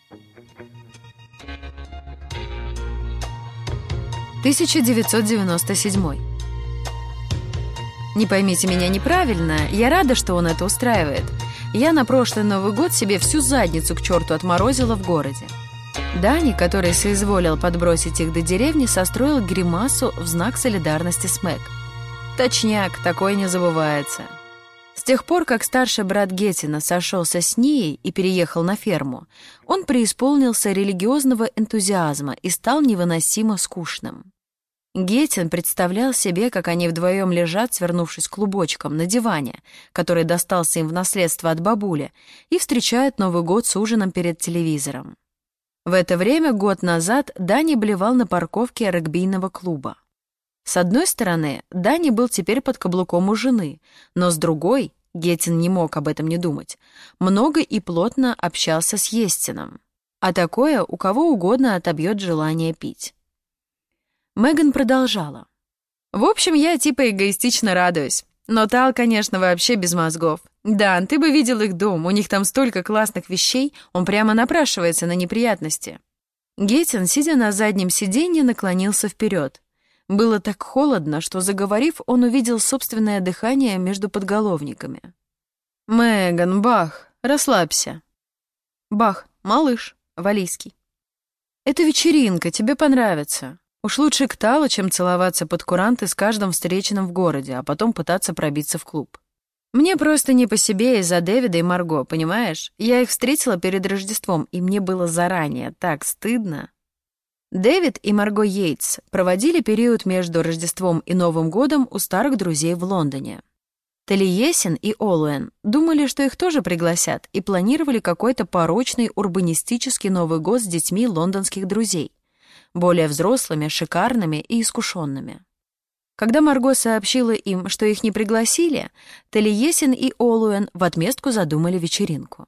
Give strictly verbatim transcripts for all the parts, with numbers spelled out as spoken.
тысяча девятьсот девяносто седьмой. Не поймите меня неправильно, я рада, что он это устраивает. Я на прошлый Новый год себе всю задницу к черту отморозила в городе. Дани, который соизволил подбросить их до деревни, состроил гримасу в знак солидарности с Мэг. Точняк, такое не забывается. С тех пор, как старший брат Геттина сошелся с Нией и переехал на ферму, он преисполнился религиозного энтузиазма и стал невыносимо скучным. Геттин представлял себе, как они вдвоем лежат, свернувшись клубочком, на диване, который достался им в наследство от бабули, и встречают Новый год с ужином перед телевизором. В это время, год назад, Дани блевал на парковке регбийного клуба. С одной стороны, Дани был теперь под каблуком у жены, но с другой, Геттин не мог об этом не думать, много и плотно общался с Естином, а такое у кого угодно отобьет желание пить. Меган продолжала. «В общем, я типа эгоистично радуюсь. Но Тал, конечно, вообще без мозгов. Дан, ты бы видел их дом, у них там столько классных вещей, он прямо напрашивается на неприятности». Геттин, сидя на заднем сиденье, наклонился вперед. Было так холодно, что, заговорив, он увидел собственное дыхание между подголовниками. «Меган, Бах, расслабься». «Бах, малыш, валийский». «Это вечеринка, тебе понравится. Уж лучше к Талу, чем целоваться под куранты с каждым встреченным в городе, а потом пытаться пробиться в клуб. Мне просто не по себе из-за Дэвида и Марго, понимаешь? Я их встретила перед Рождеством, и мне было заранее так стыдно». Дэвид и Марго Йейтс проводили период между Рождеством и Новым годом у старых друзей в Лондоне. Талиесин и Олуэн думали, что их тоже пригласят, и планировали какой-то порочный урбанистический Новый год с детьми лондонских друзей, более взрослыми, шикарными и искушенными. Когда Марго сообщила им, что их не пригласили, Талиесин и Олуэн в отместку задумали вечеринку.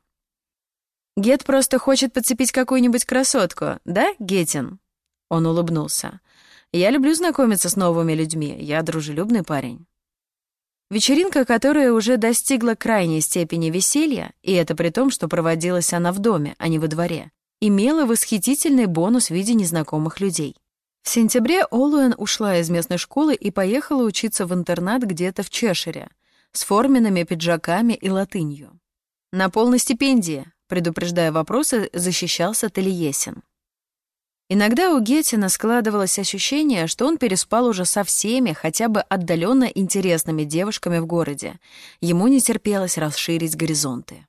«Гет просто хочет подцепить какую-нибудь красотку, да, Геттин?» Он улыбнулся. «Я люблю знакомиться с новыми людьми, я дружелюбный парень». Вечеринка, которая уже достигла крайней степени веселья, и это при том, что проводилась она в доме, а не во дворе, имела восхитительный бонус в виде незнакомых людей. В сентябре Олуэн ушла из местной школы и поехала учиться в интернат где-то в Чешире с форменными пиджаками и латынью. На полной стипендии, предупреждая вопросы, защищался Талиесин. Иногда у Геттина складывалось ощущение, что он переспал уже со всеми хотя бы отдаленно интересными девушками в городе. Ему не терпелось расширить горизонты.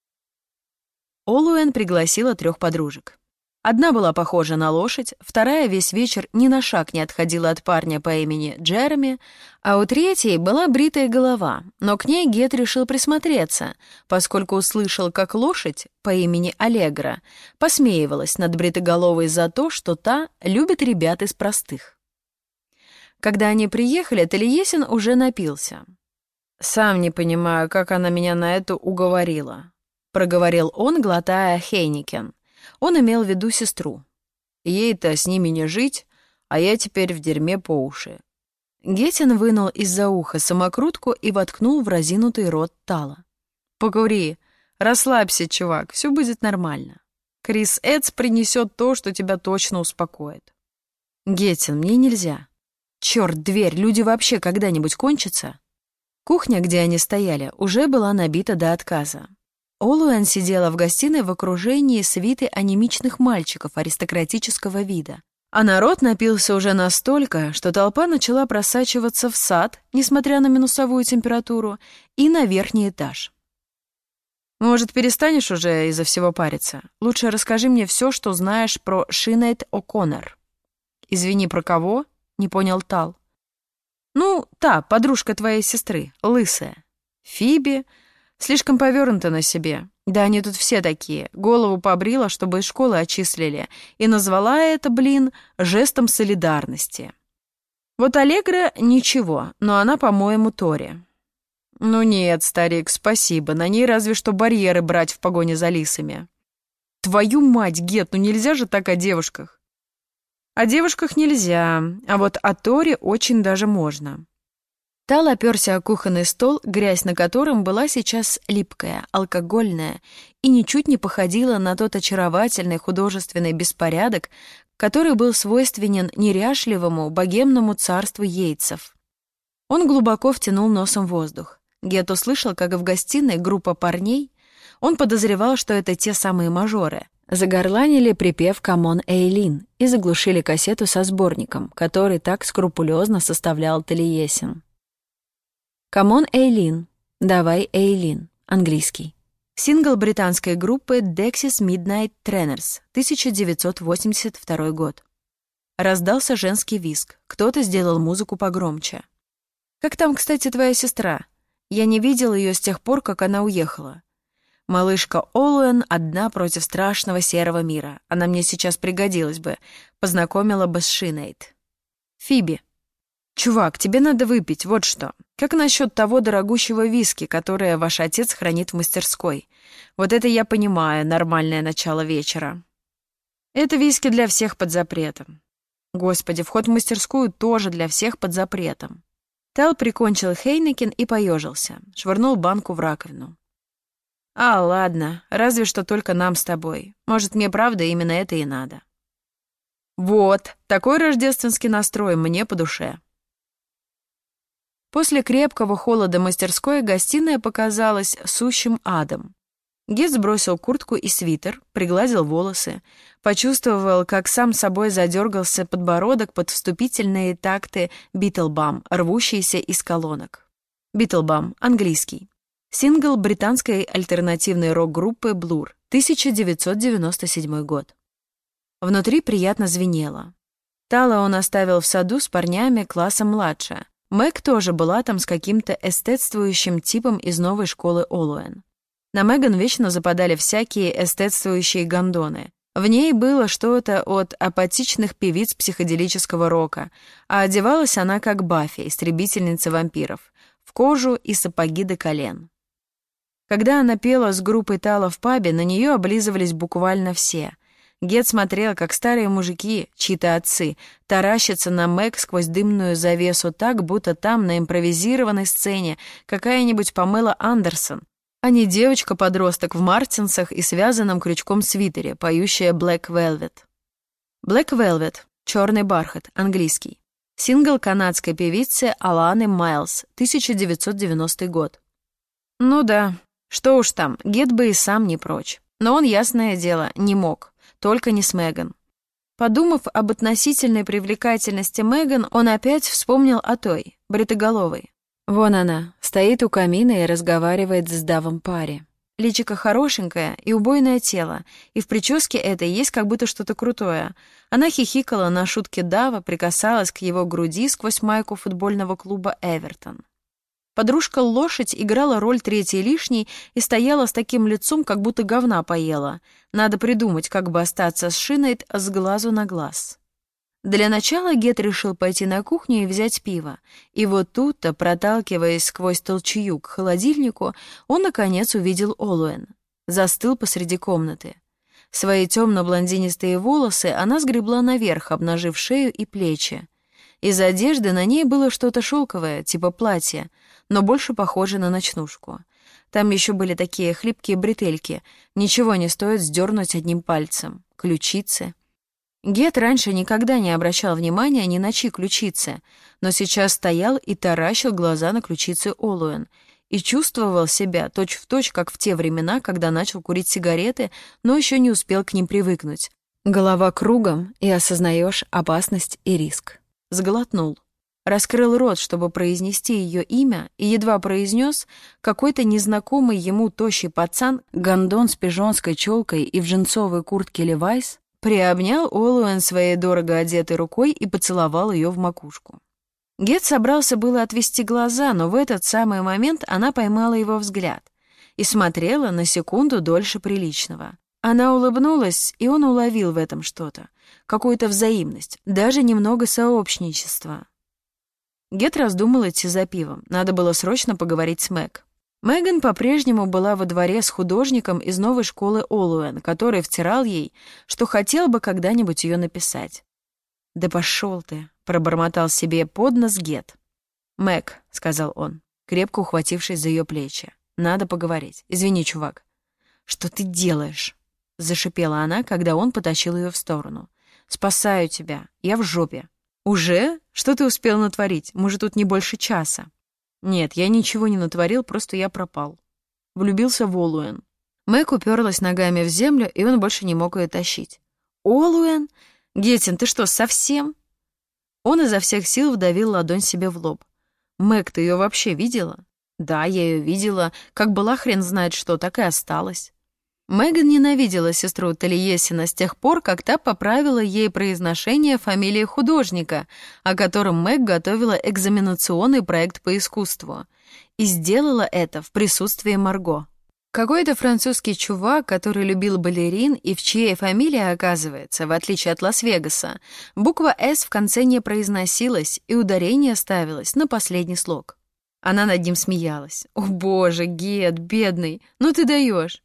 Олуэн пригласила трех подружек. Одна была похожа на лошадь, вторая весь вечер ни на шаг не отходила от парня по имени Джереми, а у третьей была бритая голова, но к ней Гет решил присмотреться, поскольку услышал, как лошадь по имени Аллегра посмеивалась над бритоголовой за то, что та любит ребят из простых. Когда они приехали, Талиесин уже напился. «Сам не понимаю, как она меня на это уговорила», — проговорил он, глотая Хейникен. Он имел в виду сестру. Ей-то с ними не жить, а я теперь в дерьме по уши. Геттин вынул из-за уха самокрутку и воткнул в разинутый рот Тала. «Покури, расслабься, чувак, все будет нормально. Крис Эдс принесет то, что тебя точно успокоит». «Геттин, мне нельзя». «Черт, дверь, люди вообще когда-нибудь кончатся?» Кухня, где они стояли, уже была набита до отказа. Олуэн сидела в гостиной в окружении свиты анемичных мальчиков аристократического вида. А народ напился уже настолько, что толпа начала просачиваться в сад, несмотря на минусовую температуру, и на верхний этаж. «Может, перестанешь уже из-за всего париться? Лучше расскажи мне все, что знаешь про Шинейд О'Коннор». «Извини, про кого?» — не понял Тал. «Ну, та, подружка твоей сестры, лысая. Фиби... Слишком повёрнута на себе. Да они тут все такие. Голову побрила, чтобы из школы отчислили. И назвала это, блин, жестом солидарности. Вот Аллегра ничего, но она, по-моему, Тори». «Ну нет, старик, спасибо. На ней разве что барьеры брать в погоне за лисами». «Твою мать, Гет, ну нельзя же так о девушках». «О девушках нельзя, а вот о Тори очень даже можно». Тал оперся о кухонный стол, грязь на котором была сейчас липкая, алкогольная и ничуть не походила на тот очаровательный художественный беспорядок, который был свойственен неряшливому богемному царству Йейтсов. Он глубоко втянул носом воздух. Гет услышал, как в гостиной группа парней, он подозревал, что это те самые мажоры, загорланили припев «Камон, Эйлин» и заглушили кассету со сборником, который так скрупулезно составлял Талиесин. «Камон, Эйлин», «Давай, Эйлин», английский. Сингл британской группы Dexys Midnight Trainers, тысяча девятьсот восемьдесят второй год. Раздался женский визг, кто-то сделал музыку погромче. «Как там, кстати, твоя сестра? Я не видел ее с тех пор, как она уехала. Малышка Олуэн одна против страшного серого мира. Она мне сейчас пригодилась бы. Познакомила бы с Шинейд. Фиби. Чувак, тебе надо выпить, вот что. Как насчет того дорогущего виски, которое ваш отец хранит в мастерской? Вот это я понимаю, нормальное начало вечера. Это виски для всех под запретом. Господи, вход в мастерскую тоже для всех под запретом». Тал прикончил Хейнекен и поежился, швырнул банку в раковину. «А, ладно, разве что только нам с тобой. Может, мне правда именно это и надо». «Вот, такой рождественский настрой мне по душе». После крепкого холода мастерской гостиная показалась сущим адом. Гет сбросил куртку и свитер, пригладил волосы, почувствовал, как сам собой задергался подбородок под вступительные такты «Битлбам», рвущиеся из колонок. «Битлбам», английский. Сингл британской альтернативной рок-группы Blur, тысяча девятьсот девяносто седьмой год. Внутри приятно звенело. Тала он оставил в саду с парнями классом младше. Мэг тоже была там с каким-то эстетствующим типом из новой школы Олуэн. На Меган вечно западали всякие эстетствующие гондоны. В ней было что-то от апатичных певиц психоделического рока, а одевалась она как Баффи, истребительница вампиров, в кожу и сапоги до колен. Когда она пела с группой Тала в пабе, на нее облизывались буквально все. Гет смотрел, как старые мужики, чьи-то отцы, таращатся на Мэг сквозь дымную завесу так, будто там, на импровизированной сцене, какая-нибудь Памела Андерсон, а не девочка-подросток в мартинсах и связанном крючком свитере, поющая Black Velvet. Black Velvet, черный бархат, английский. Сингл канадской певицы Аланы Майлз, тысяча девятьсот девяностый год. Ну да, что уж там, Гет бы и сам не прочь. Но он, ясное дело, не мог, только не с Меган. Подумав об относительной привлекательности Меган, он опять вспомнил о той, бритоголовой. Вон она, стоит у камина и разговаривает с Давом паре. Личико хорошенькое и убойное тело, и в прическе этой есть как будто что-то крутое. Она хихикала на шутки Дава, прикасалась к его груди сквозь майку футбольного клуба «Эвертон». Подружка-лошадь играла роль третьей лишней и стояла с таким лицом, как будто говна поела. Надо придумать, как бы остаться с Шинейд с глазу на глаз. Для начала Гет решил пойти на кухню и взять пиво. И вот тут-то, проталкиваясь сквозь толчую к холодильнику, он, наконец, увидел Олуэн. Застыл посреди комнаты. Свои темно-блондинистые волосы она сгребла наверх, обнажив шею и плечи. Из одежды на ней было что-то шелковое, типа платья, но больше похоже на ночнушку. Там еще были такие хлипкие бретельки, ничего не стоит сдернуть одним пальцем. Ключицы. Гет раньше никогда не обращал внимания ни на чьи ключицы, но сейчас стоял и таращил глаза на ключицы Олуэн и чувствовал себя точь-в-точь, как в те времена, когда начал курить сигареты, но еще не успел к ним привыкнуть. Голова кругом, и осознаешь опасность и риск. Сглотнул. Раскрыл рот, чтобы произнести ее имя, и едва произнес, какой-то незнакомый ему тощий пацан, гондон с пижонской челкой и в джинсовой куртке Левайс, приобнял Олуэн своей дорого одетой рукой и поцеловал ее в макушку. Гет собрался было отвести глаза, но в этот самый момент она поймала его взгляд и смотрела на секунду дольше приличного. Она улыбнулась, и он уловил в этом что-то, какую-то взаимность, даже немного сообщничества. Гет раздумал идти за пивом, надо было срочно поговорить с Мэг. Меган по-прежнему была во дворе с художником из новой школы Олуэн, который втирал ей, что хотел бы когда-нибудь ее написать. «Да пошел ты», — пробормотал себе под нос Гет. «Мэг», — сказал он, крепко ухватившись за ее плечи. «Надо поговорить. Извини, чувак». «Что ты делаешь?» — зашипела она, когда он потащил ее в сторону. «Спасаю тебя. Я в жопе». «Уже? Что ты успел натворить? Мы же тут не больше часа». «Нет, я ничего не натворил, просто я пропал». Влюбился в Олуэн. Мэг уперлась ногами в землю, и он больше не мог ее тащить. «Олуэн? Геттин, ты что, совсем?» Он изо всех сил вдавил ладонь себе в лоб. «Мэг, ты ее вообще видела?» «Да, я ее видела. Как была, хрен знает что, так и осталась». Меган ненавидела сестру Талиесина с тех пор, как та поправила ей произношение фамилии художника, о котором Мэг готовила экзаменационный проект по искусству. И сделала это в присутствии Марго. Какой-то французский чувак, который любил балерин и в чьей фамилии, оказывается, в отличие от Лас-Вегаса, буква «С» в конце не произносилась, и ударение ставилось на последний слог. Она над ним смеялась. «О боже, Гет, бедный, ну ты даешь!»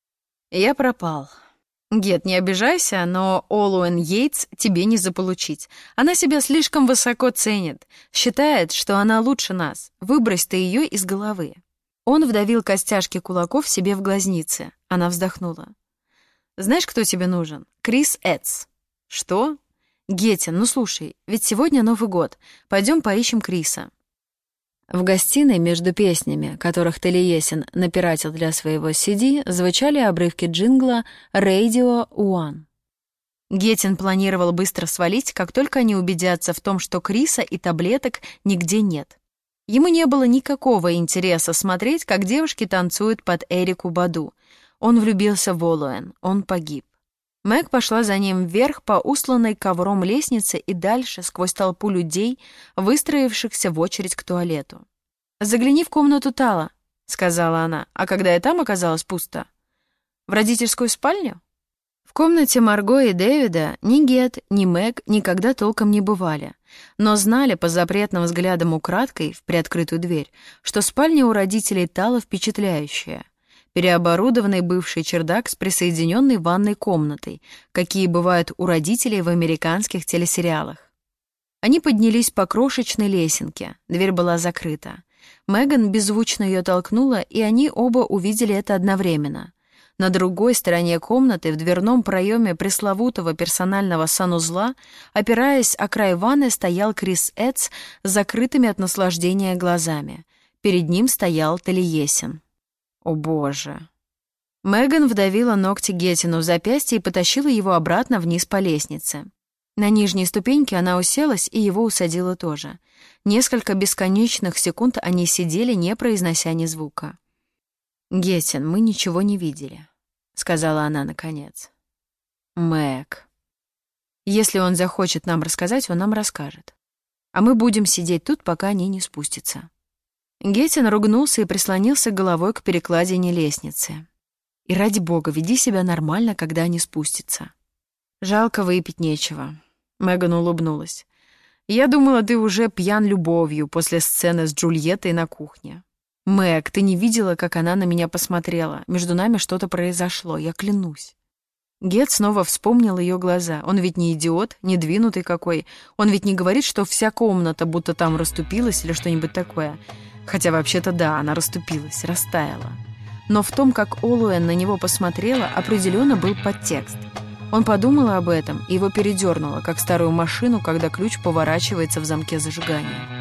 Я пропал. Гет, не обижайся, но Олуэн Йейтс тебе не заполучить. Она себя слишком высоко ценит. Считает, что она лучше нас. Выбрось ты ее из головы. Он вдавил костяшки кулаков себе в глазницы. Она вздохнула. Знаешь, кто тебе нужен? Крис Эдс. Что? Геттин, ну слушай, ведь сегодня Новый год. Пойдем поищем Криса. В гостиной между песнями, которых Талиесин напиратил для своего си ди, звучали обрывки джингла «Radio One». Геттин планировал быстро свалить, как только они убедятся в том, что Криса и таблеток нигде нет. Ему не было никакого интереса смотреть, как девушки танцуют под Эрику Баду. Он влюбился в Олуэн, он погиб. Мэг пошла за ним вверх по устланной ковром лестнице и дальше, сквозь толпу людей, выстроившихся в очередь к туалету. «Загляни в комнату Тала», — сказала она, а когда я там оказалась пусто. «В родительскую спальню?» В комнате Марго и Дэвида ни Гет, ни Мэг никогда толком не бывали, но знали по запретным взглядам украдкой в приоткрытую дверь, что спальня у родителей Тала впечатляющая. Переоборудованный бывший чердак с присоединенной ванной комнатой, какие бывают у родителей в американских телесериалах. Они поднялись по крошечной лесенке, дверь была закрыта. Меган беззвучно ее толкнула, и они оба увидели это одновременно. На другой стороне комнаты, в дверном проеме пресловутого персонального санузла, опираясь о край ванны, стоял Крис Эдс с закрытыми от наслаждения глазами. Перед ним стоял Талиесин. О боже. Меган вдавила ногти Геттину в запястье и потащила его обратно вниз по лестнице. На нижней ступеньке она уселась, и его усадила тоже. Несколько бесконечных секунд они сидели, не произнося ни звука. «Геттин, мы ничего не видели», — сказала она наконец. «Мэг. Если он захочет нам рассказать, он нам расскажет. А мы будем сидеть тут, пока они не спустятся». Геттин ругнулся и прислонился головой к перекладине лестницы. «И ради бога, веди себя нормально, когда они спустятся». «Жалко, выпить нечего», — Меган улыбнулась. «Я думала, ты уже пьян любовью после сцены с Джульеттой на кухне». «Мэг, ты не видела, как она на меня посмотрела? Между нами что-то произошло, я клянусь». Гет снова вспомнил ее глаза. Он ведь не идиот, не двинутый какой. Он ведь не говорит, что вся комната будто там расступилась или что-нибудь такое. Хотя вообще-то да, она расступилась, растаяла. Но в том, как Олуэн на него посмотрела, определенно был подтекст. Он подумал об этом, и его передернуло, как старую машину, когда ключ поворачивается в замке зажигания.